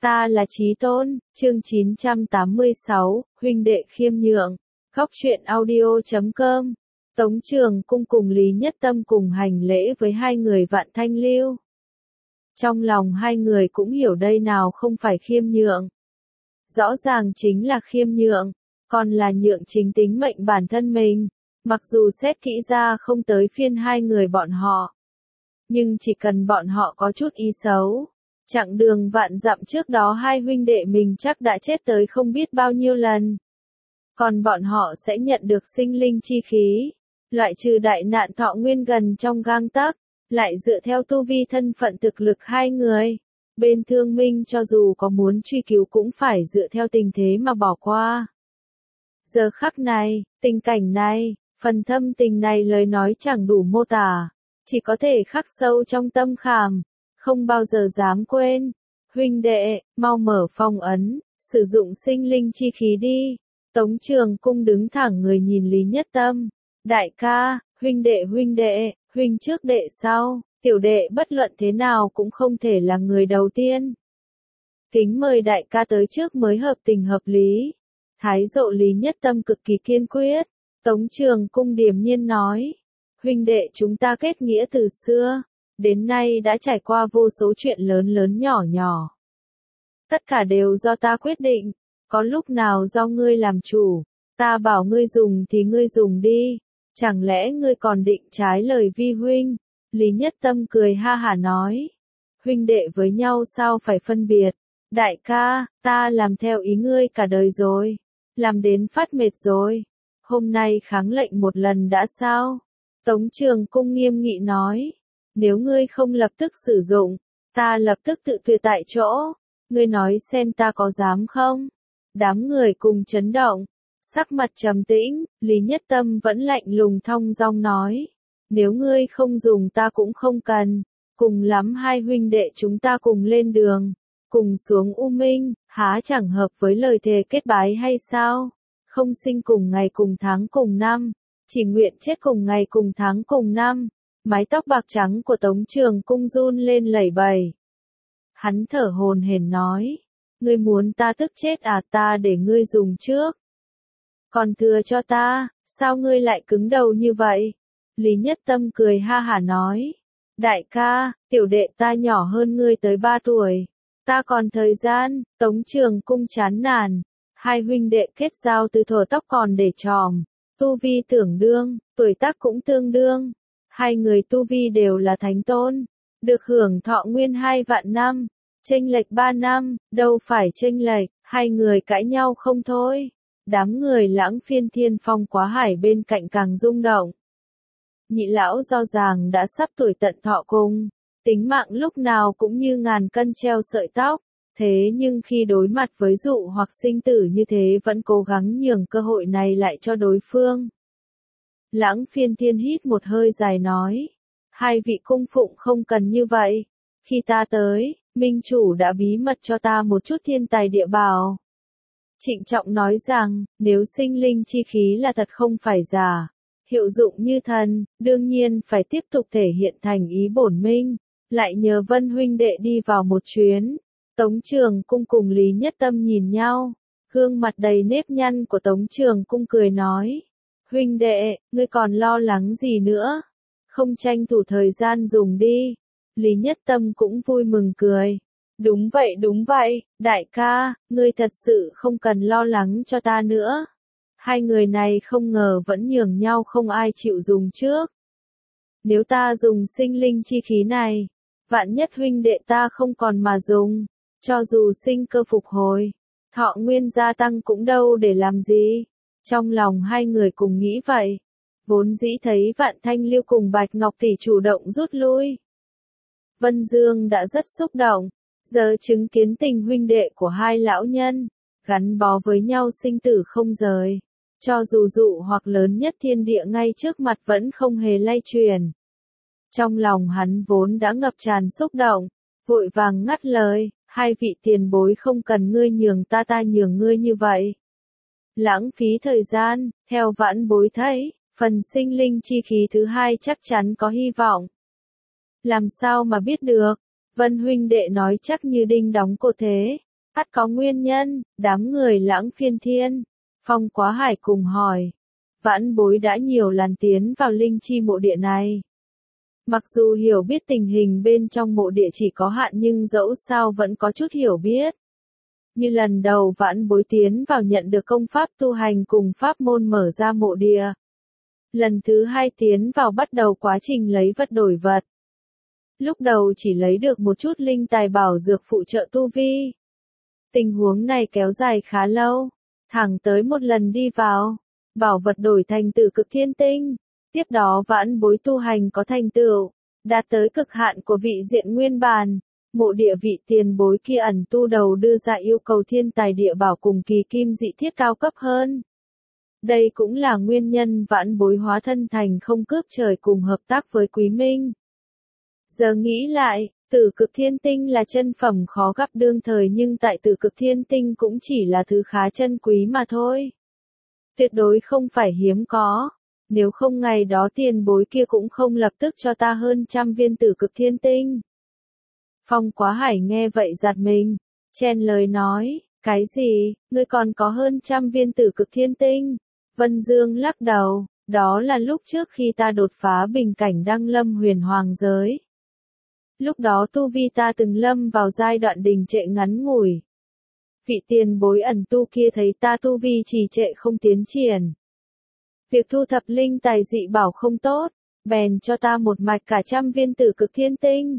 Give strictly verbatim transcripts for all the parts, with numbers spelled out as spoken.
Ta là Chí Tôn, chương chín trăm tám mươi sáu, huynh đệ khiêm nhượng. Góc truyện audio chấm com. Tống Trường Cung cùng Lý Nhất Tâm cùng hành lễ với hai người Vạn Thanh Lưu. Trong lòng hai người cũng hiểu đây nào không phải khiêm nhượng. Rõ ràng chính là khiêm nhượng, còn là nhượng chính tính mệnh bản thân mình. Mặc dù xét kỹ ra không tới phiên hai người bọn họ. Nhưng chỉ cần bọn họ có chút ý xấu. Chặng đường vạn dặm trước đó hai huynh đệ mình chắc đã chết tới không biết bao nhiêu lần. Còn bọn họ sẽ nhận được sinh linh chi khí. Loại trừ đại nạn thọ nguyên gần trong gang tấc, lại dựa theo tu vi thân phận thực lực hai người. Bên Thương Minh cho dù có muốn truy cứu cũng phải dựa theo tình thế mà bỏ qua. Giờ khắc này, tình cảnh này, phần thâm tình này lời nói chẳng đủ mô tả. Chỉ có thể khắc sâu trong tâm khảm. Không bao giờ dám quên. Huynh đệ, mau mở phong ấn, sử dụng sinh linh chi khí đi. Tống Trường Cung đứng thẳng người nhìn Lý Nhất Tâm. Đại ca, huynh đệ huynh đệ, huynh trước đệ sau, tiểu đệ bất luận thế nào cũng không thể là người đầu tiên. Kính mời đại ca tới trước mới hợp tình hợp lý. Thái Dộ Lý Nhất Tâm cực kỳ kiên quyết. Tống Trường Cung điềm nhiên nói. Huynh đệ chúng ta kết nghĩa từ xưa. Đến nay đã trải qua vô số chuyện lớn lớn nhỏ nhỏ. Tất cả đều do ta quyết định, có lúc nào do ngươi làm chủ, ta bảo ngươi dùng thì ngươi dùng đi, chẳng lẽ ngươi còn định trái lời vi huynh? Lý Nhất Tâm cười ha hả nói, huynh đệ với nhau sao phải phân biệt, đại ca, ta làm theo ý ngươi cả đời rồi, làm đến phát mệt rồi, hôm nay kháng lệnh một lần đã sao? Tống Trường Cung nghiêm nghị nói. Nếu ngươi không lập tức sử dụng, ta lập tức tự tuyệt tại chỗ. Ngươi nói xem ta có dám không? Đám người cùng chấn động. Sắc mặt trầm tĩnh, Lý Nhất Tâm vẫn lạnh lùng thong dong nói. Nếu ngươi không dùng ta cũng không cần. Cùng lắm hai huynh đệ chúng ta cùng lên đường. Cùng xuống U Minh, há chẳng hợp với lời thề kết bái hay sao? Không sinh cùng ngày cùng tháng cùng năm. Chỉ nguyện chết cùng ngày cùng tháng cùng năm. Mái tóc bạc trắng của Tống Trường Cung run lên lẩy bẩy. Hắn thở hổn hển nói. Ngươi muốn ta tức chết à, ta để ngươi dùng trước. Còn thừa cho ta, sao ngươi lại cứng đầu như vậy? Lý Nhất Tâm cười ha hả nói. Đại ca, tiểu đệ ta nhỏ hơn ngươi tới ba tuổi. Ta còn thời gian. Tống Trường Cung chán nản. Hai huynh đệ kết giao từ thuở tóc còn để tròm. Tu vi tưởng đương, tuổi tác cũng tương đương. Hai người tu vi đều là thánh tôn, được hưởng thọ nguyên hai vạn năm, chênh lệch ba năm, đâu phải chênh lệch, hai người cãi nhau không thôi. Đám người Lãng Phiên Thiên Phong Quá Hải bên cạnh càng rung động. Nhị lão rõ ràng đã sắp tuổi tận thọ cùng, tính mạng lúc nào cũng như ngàn cân treo sợi tóc, thế nhưng khi đối mặt với dụ hoặc sinh tử như thế vẫn cố gắng nhường cơ hội này lại cho đối phương. Lãng Phiên Thiên hít một hơi dài nói. Hai vị cung phụng không cần như vậy. Khi ta tới, Minh Chủ đã bí mật cho ta một chút thiên tài địa bảo. Trịnh trọng nói rằng, nếu sinh linh chi khí là thật không phải giả, hiệu dụng như thần, đương nhiên phải tiếp tục thể hiện thành ý bổn minh. Lại nhờ Vân huynh đệ đi vào một chuyến. Tống Trường Cung cùng Lý Nhất Tâm nhìn nhau. Gương mặt đầy nếp nhăn của Tống Trường Cung cười nói. Huynh đệ, ngươi còn lo lắng gì nữa? Không tranh thủ thời gian dùng đi. Lý Nhất Tâm cũng vui mừng cười. Đúng vậy đúng vậy, đại ca, ngươi thật sự không cần lo lắng cho ta nữa. Hai người này không ngờ vẫn nhường nhau không ai chịu dùng trước. Nếu ta dùng sinh linh chi khí này, vạn nhất huynh đệ ta không còn mà dùng, cho dù sinh cơ phục hồi, thọ nguyên gia tăng cũng đâu để làm gì. Trong lòng hai người cùng nghĩ vậy. Vốn dĩ thấy Vạn Thanh Lưu cùng Bạch Ngọc Tỷ chủ động rút lui. Vân Dương đã rất xúc động. Giờ chứng kiến tình huynh đệ của hai lão nhân, gắn bó với nhau sinh tử không rời. Cho dù dụ hoặc lớn nhất thiên địa ngay trước mặt vẫn không hề lay chuyển. Trong lòng hắn vốn đã ngập tràn xúc động. Vội vàng ngắt lời. Hai vị tiền bối không cần ngươi nhường ta ta nhường ngươi như vậy. Lãng phí thời gian, theo vãn bối thấy, phần sinh linh chi khí thứ hai chắc chắn có hy vọng. Làm sao mà biết được? Vân huynh đệ nói chắc như đinh đóng cột thế. ắt có nguyên nhân, đám người Lãng Phiên Thiên. Phong Quá Hải cùng hỏi. Vãn bối đã nhiều lần tiến vào linh chi mộ địa này. Mặc dù hiểu biết tình hình bên trong mộ địa chỉ có hạn nhưng dẫu sao vẫn có chút hiểu biết. Như lần đầu vãn bối tiến vào nhận được công pháp tu hành cùng pháp môn mở ra mộ địa. Lần thứ hai tiến vào bắt đầu quá trình lấy vật đổi vật. Lúc đầu chỉ lấy được một chút linh tài bảo dược phụ trợ tu vi. Tình huống này kéo dài khá lâu, thẳng tới một lần đi vào, bảo vật đổi thành Tử Cực Thiên Tinh. Tiếp đó vãn bối tu hành có thành tựu, đạt tới cực hạn của vị diện nguyên bản. Mộ địa vị tiền bối kia ẩn tu đầu đưa ra yêu cầu thiên tài địa bảo cùng kỳ kim dị thiết cao cấp hơn. Đây cũng là nguyên nhân vãn bối hóa thân thành không cướp trời cùng hợp tác với Quý Minh. Giờ nghĩ lại, Tử Cực Thiên Tinh là chân phẩm khó gặp đương thời nhưng tại Tử Cực Thiên Tinh cũng chỉ là thứ khá chân quý mà thôi. Tuyệt đối không phải hiếm có, nếu không ngày đó tiền bối kia cũng không lập tức cho ta hơn trăm viên Tử Cực Thiên Tinh. Phong Quá Hải nghe vậy giật mình, chen lời nói, cái gì, ngươi còn có hơn trăm viên Tử Cực Thiên Tinh? Vân Dương lắc đầu, đó là lúc trước khi ta đột phá bình cảnh đăng lâm huyền hoàng giới. Lúc đó tu vi ta từng lâm vào giai đoạn đình trệ ngắn ngủi. Vị tiền bối ẩn tu kia thấy ta tu vi trì trệ không tiến triển. Việc thu thập linh tài dị bảo không tốt, bèn cho ta một mạch cả trăm viên Tử Cực Thiên Tinh.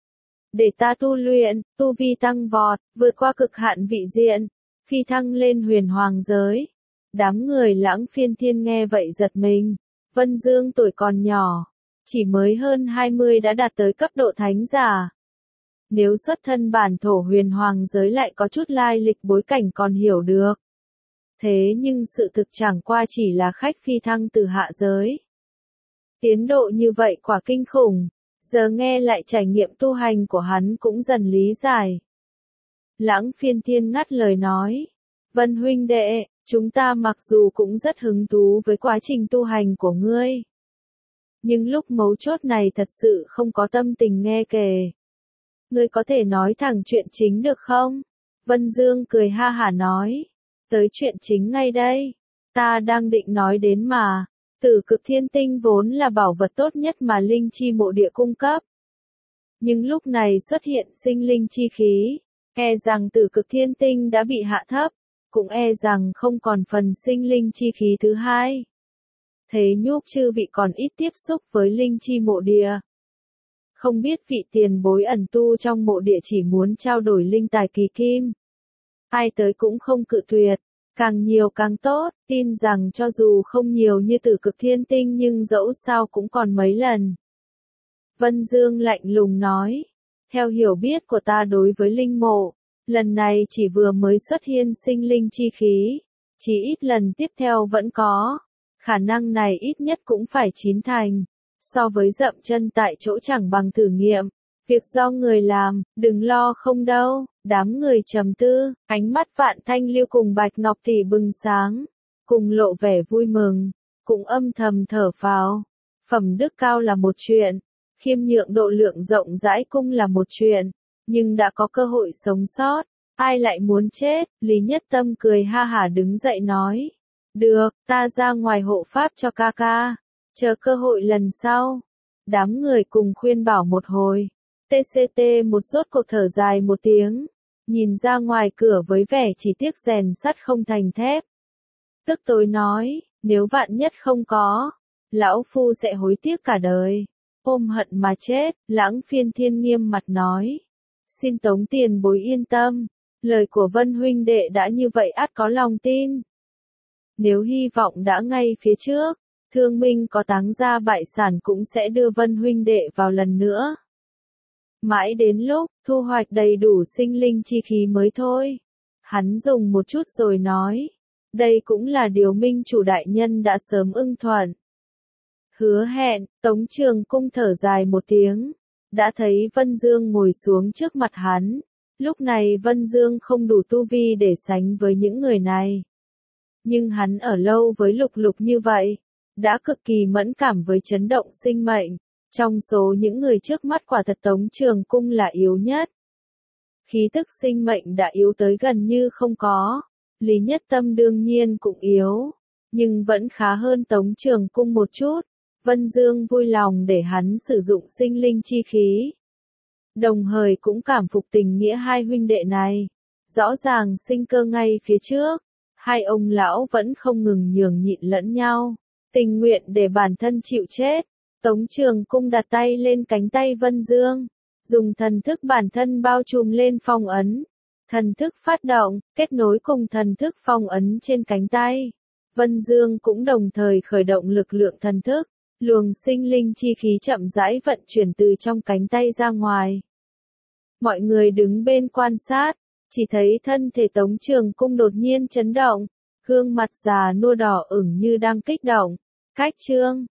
Để ta tu luyện, tu vi tăng vọt, vượt qua cực hạn vị diện, phi thăng lên huyền hoàng giới. Đám người Lãng Phiên Thiên nghe vậy giật mình. Vân Dương tuổi còn nhỏ, chỉ mới hơn hai mươi đã đạt tới cấp độ thánh giả. Nếu xuất thân bản thổ huyền hoàng giới lại có chút lai lịch bối cảnh còn hiểu được. Thế nhưng sự thực chẳng qua chỉ là khách phi thăng từ hạ giới. Tiến độ như vậy quả kinh khủng, giờ nghe lại trải nghiệm tu hành của hắn cũng dần lý giải. Lãng Phiên Thiên ngắt lời nói, Vân huynh đệ, chúng ta mặc dù cũng rất hứng thú với quá trình tu hành của ngươi. Nhưng lúc mấu chốt này thật sự không có tâm tình nghe kể. Ngươi có thể nói thẳng chuyện chính được không? Vân Dương cười ha hả nói. Tới chuyện chính ngay đây. Ta đang định nói đến mà. Tử Cực Thiên Tinh vốn là bảo vật tốt nhất mà linh chi mộ địa cung cấp. Nhưng lúc này xuất hiện sinh linh chi khí. E rằng Tử Cực Thiên Tinh đã bị hạ thấp. Cũng e rằng không còn phần sinh linh chi khí thứ hai. Thế nhúc chư vị còn ít tiếp xúc với linh chi mộ địa. Không biết vị tiền bối ẩn tu trong mộ địa chỉ muốn trao đổi linh tài kỳ kim. Ai tới cũng không cự tuyệt, càng nhiều càng tốt, tin rằng cho dù không nhiều như Tử Cực Thiên Tinh nhưng dẫu sao cũng còn mấy lần. Vân Dương lạnh lùng nói, theo hiểu biết của ta đối với linh mộ, lần này chỉ vừa mới xuất hiện sinh linh chi khí, chỉ ít lần tiếp theo vẫn có, khả năng này ít nhất cũng phải chín thành. So với dậm chân tại chỗ chẳng bằng thử nghiệm, việc do người làm, đừng lo không đâu. Đám người trầm tư, ánh mắt Vạn Thanh Lưu cùng Bạch Ngọc Tỷ bừng sáng, cùng lộ vẻ vui mừng, cũng âm thầm thở phào. Phẩm đức cao là một chuyện, khiêm nhượng độ lượng rộng rãi cung là một chuyện, nhưng đã có cơ hội sống sót, ai lại muốn chết? Lý Nhất Tâm cười ha hả đứng dậy nói, được, ta ra ngoài hộ pháp cho ca ca. Chờ cơ hội lần sau. Đám người cùng khuyên bảo một hồi. tê xê tê một rốt cuộc thở dài một tiếng. Nhìn ra ngoài cửa với vẻ chỉ tiếc rèn sắt không thành thép. Tức tối nói, nếu vạn nhất không có, lão phu sẽ hối tiếc cả đời. Ôm hận mà chết, Lãng Phiên Thiên nghiêm mặt nói. Xin Tống tiền bối yên tâm. Lời của Vân huynh đệ đã như vậy ắt có lòng tin. Nếu hy vọng đã ngay phía trước. Thương minh có táng ra bại sản cũng sẽ đưa Vân huynh đệ vào lần nữa. Mãi đến lúc, thu hoạch đầy đủ sinh linh chi khí mới thôi. Hắn dùng một chút rồi nói. Đây cũng là điều minh chủ đại nhân đã sớm ưng thuận. Hứa hẹn, Tống Trường Cung thở dài một tiếng. Đã thấy Vân Dương ngồi xuống trước mặt hắn. Lúc này Vân Dương không đủ tu vi để sánh với những người này. Nhưng hắn ở lâu với Lục Lục như vậy. Đã cực kỳ mẫn cảm với chấn động sinh mệnh, trong số những người trước mắt quả thật Tống Trường Cung là yếu nhất. khí tức sinh mệnh đã yếu tới gần như không có. Lý Nhất Tâm đương nhiên cũng yếu, nhưng vẫn khá hơn Tống Trường Cung một chút. Vân Dương vui lòng để hắn sử dụng sinh linh chi khí. Đồng thời cũng cảm phục tình nghĩa hai huynh đệ này. Rõ ràng sinh cơ ngay phía trước, hai ông lão vẫn không ngừng nhường nhịn lẫn nhau, tình nguyện để bản thân chịu chết. Tống Trường Cung đặt tay lên cánh tay Vân Dương, dùng thần thức bản thân bao trùm lên phong ấn. Thần thức phát động, kết nối cùng thần thức phong ấn trên cánh tay. Vân Dương cũng đồng thời khởi động lực lượng thần thức, luồng sinh linh chi khí chậm rãi vận chuyển từ trong cánh tay ra ngoài. Mọi người đứng bên quan sát, chỉ thấy thân thể Tống Trường Cung đột nhiên chấn động, gương mặt già nua đỏ ửng như đang kích động. Cách chương